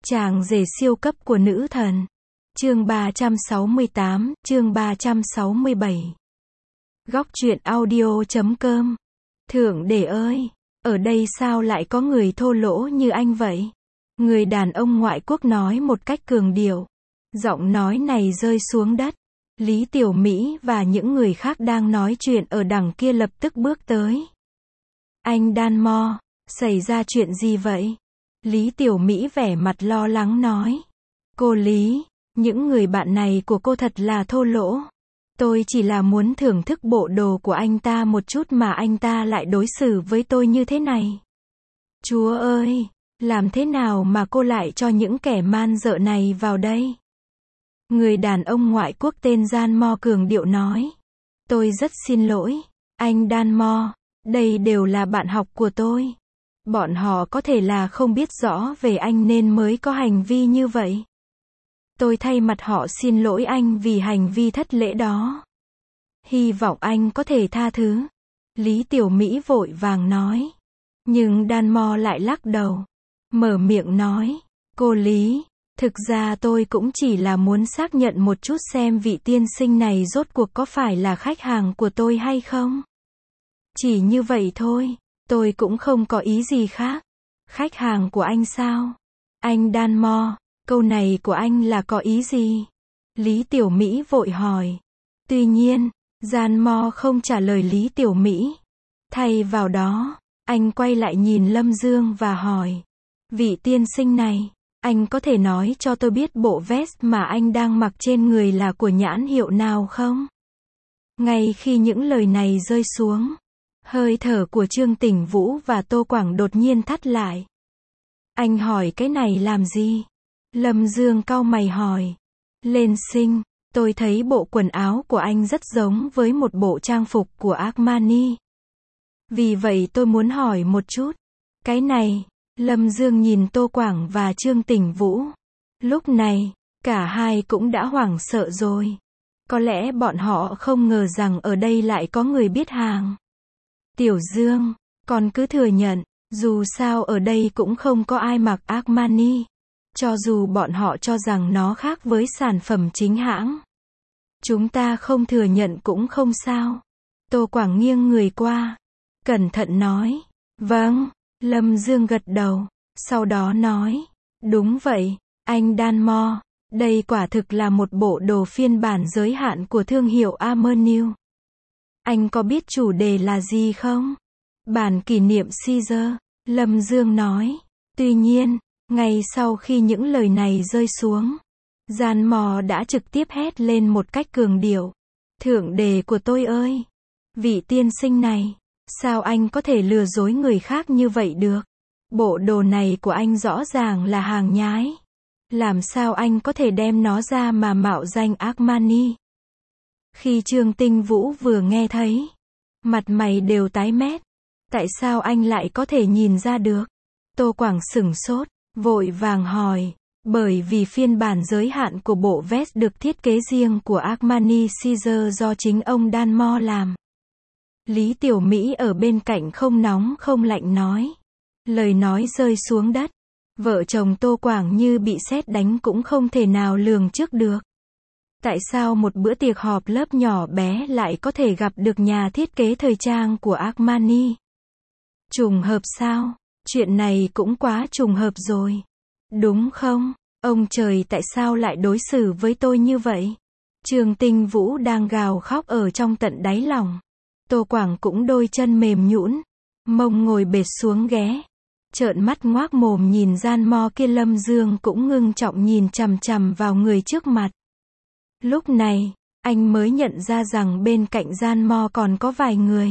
Chàng rể siêu cấp của nữ thần. Chương 368, chương 367. Góc truyện audio.com. Thượng đế ơi, ở đây sao lại có người thô lỗ như anh vậy? Người đàn ông ngoại quốc nói một cách cường điệu. Giọng nói này rơi xuống đất. Lý Tiểu Mỹ và những người khác đang nói chuyện ở đằng kia lập tức bước tới. Anh Danmore, xảy ra chuyện gì vậy? Lý Tiểu Mỹ vẻ mặt lo lắng nói. Cô Lý, những người bạn này của cô thật là thô lỗ. Tôi chỉ là muốn thưởng thức bộ đồ của anh ta một chút mà anh ta lại đối xử với tôi như thế này. Chúa ơi, làm thế nào mà cô lại cho những kẻ man dợ này vào đây? Người đàn ông ngoại quốc tên Danmore cường điệu nói. Tôi rất xin lỗi, anh Danmore, đây đều là bạn học của tôi. Bọn họ có thể là không biết rõ về anh nên mới có hành vi như vậy. Tôi thay mặt họ xin lỗi anh vì hành vi thất lễ đó. Hy vọng anh có thể tha thứ. Lý Tiểu Mỹ vội vàng nói. Nhưng Danmore lại lắc đầu. Mở miệng nói. Cô Lý, thực ra tôi cũng chỉ là muốn xác nhận một chút xem vị tiên sinh này rốt cuộc có phải là khách hàng của tôi hay không. Chỉ như vậy thôi. Tôi cũng không có ý gì khác. Khách hàng của anh sao? Anh Danmore, câu này của anh là có ý gì? Lý Tiểu Mỹ vội hỏi. Tuy nhiên, Danmore không trả lời Lý Tiểu Mỹ. Thay vào đó, anh quay lại nhìn Lâm Dương và hỏi. Vị tiên sinh này, anh có thể nói cho tôi biết bộ vest mà anh đang mặc trên người là của nhãn hiệu nào không? Ngay khi những lời này rơi xuống, hơi thở của Trương Tỉnh Vũ và Tô Quảng đột nhiên thắt lại. Anh hỏi cái này làm gì? Lâm Dương cau mày hỏi. Lên sinh, tôi thấy bộ quần áo của anh rất giống với một bộ trang phục của Armani. Vì vậy tôi muốn hỏi một chút. Cái này, Lâm Dương nhìn Tô Quảng và Trương Tỉnh Vũ. Lúc này, cả hai cũng đã hoảng sợ rồi. Có lẽ bọn họ không ngờ rằng ở đây lại có người biết hàng. Tiểu Dương, con cứ thừa nhận, dù sao ở đây cũng không có ai mặc Armani. Cho dù bọn họ cho rằng nó khác với sản phẩm chính hãng. Chúng ta không thừa nhận cũng không sao. Tô Quảng nghiêng người qua. Cẩn thận nói. Vâng, Lâm Dương gật đầu. Sau đó nói. Đúng vậy, anh Danmore. Đây quả thực là một bộ đồ phiên bản giới hạn của thương hiệu Armani. Anh có biết chủ đề là gì không? Bản kỷ niệm Caesar, Lâm Dương nói. Tuy nhiên, ngay sau khi những lời này rơi xuống, Danmore đã trực tiếp hét lên một cách cường điệu. Thượng đế của tôi ơi! Vị tiên sinh này, sao anh có thể lừa dối người khác như vậy được? Bộ đồ này của anh rõ ràng là hàng nhái. Làm sao anh có thể đem nó ra mà mạo danh Armani? Khi Trương Tinh Vũ vừa nghe thấy, mặt mày đều tái mét. Tại sao anh lại có thể nhìn ra được? Tô Quảng sửng sốt, vội vàng hỏi. Bởi vì phiên bản giới hạn của bộ vest được thiết kế riêng của Armani Caesar do chính ông Danmore làm. Lý Tiểu Mỹ ở bên cạnh không nóng không lạnh nói. Lời nói rơi xuống đất. Vợ chồng Tô Quảng như bị sét đánh cũng không thể nào lường trước được. Tại sao một bữa tiệc họp lớp nhỏ bé lại có thể gặp được nhà thiết kế thời trang của Armani? Trùng hợp sao? Chuyện này cũng quá trùng hợp rồi. Đúng không? Ông trời tại sao lại đối xử với tôi như vậy? Trương Tinh Vũ đang gào khóc ở trong tận đáy lòng. Tô Quảng cũng đôi chân mềm nhũn, mông ngồi bệt xuống ghế. Trợn mắt ngoác mồm nhìn Danmore kia. Lâm Dương cũng ngưng trọng nhìn chằm chằm vào người trước mặt. Lúc này, anh mới nhận ra rằng bên cạnh Danmore còn có vài người.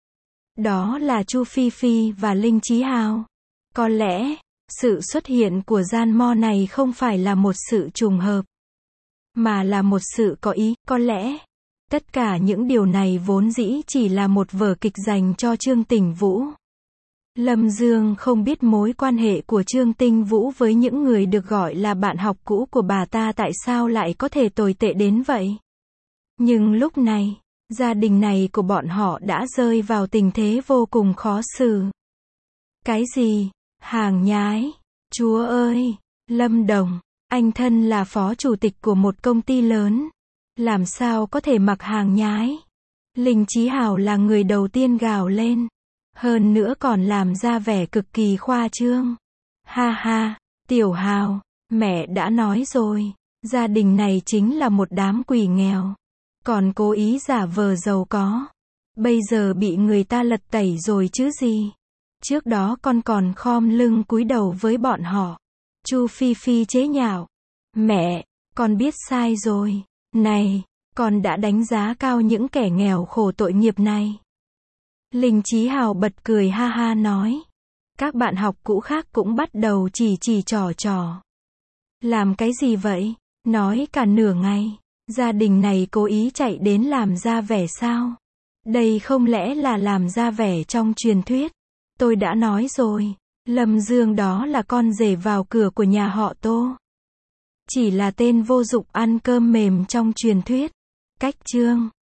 Đó là Chu Phi Phi và Linh Chí Hào. Có lẽ, sự xuất hiện của Danmore này không phải là một sự trùng hợp, mà là một sự có ý. Có lẽ, tất cả những điều này vốn dĩ chỉ là một vở kịch dành cho Trương Tỉnh Vũ. Lâm Dương không biết mối quan hệ của Trương Tinh Vũ với những người được gọi là bạn học cũ của bà ta tại sao lại có thể tồi tệ đến vậy. Nhưng lúc này, gia đình này của bọn họ đã rơi vào tình thế vô cùng khó xử. Cái gì? Hàng nhái? Chúa ơi! Lâm Đồng, anh thân là phó chủ tịch của một công ty lớn. Làm sao có thể mặc hàng nhái? Linh Chí Hào là người đầu tiên gào lên. Hơn nữa còn làm ra vẻ cực kỳ khoa trương. Ha ha, Tiểu Hào, mẹ đã nói rồi, gia đình này chính là một đám quỷ nghèo. Còn cố ý giả vờ giàu có. Bây giờ bị người ta lật tẩy rồi chứ gì. Trước đó con còn khom lưng cúi đầu với bọn họ. Chu Phi Phi chế nhạo. Mẹ, con biết sai rồi. Này, con đã đánh giá cao những kẻ nghèo khổ tội nghiệp này. Linh Chí Hào bật cười ha ha nói. Các bạn học cũ khác cũng bắt đầu chỉ trò. Làm cái gì vậy? Nói cả nửa ngày. Gia đình này cố ý chạy đến làm ra vẻ sao? Đây không lẽ là làm ra vẻ trong truyền thuyết? Tôi đã nói rồi, Lâm Dương đó là con rể vào cửa của nhà họ Tô. Chỉ là tên vô dụng ăn cơm mềm trong truyền thuyết. Cách chương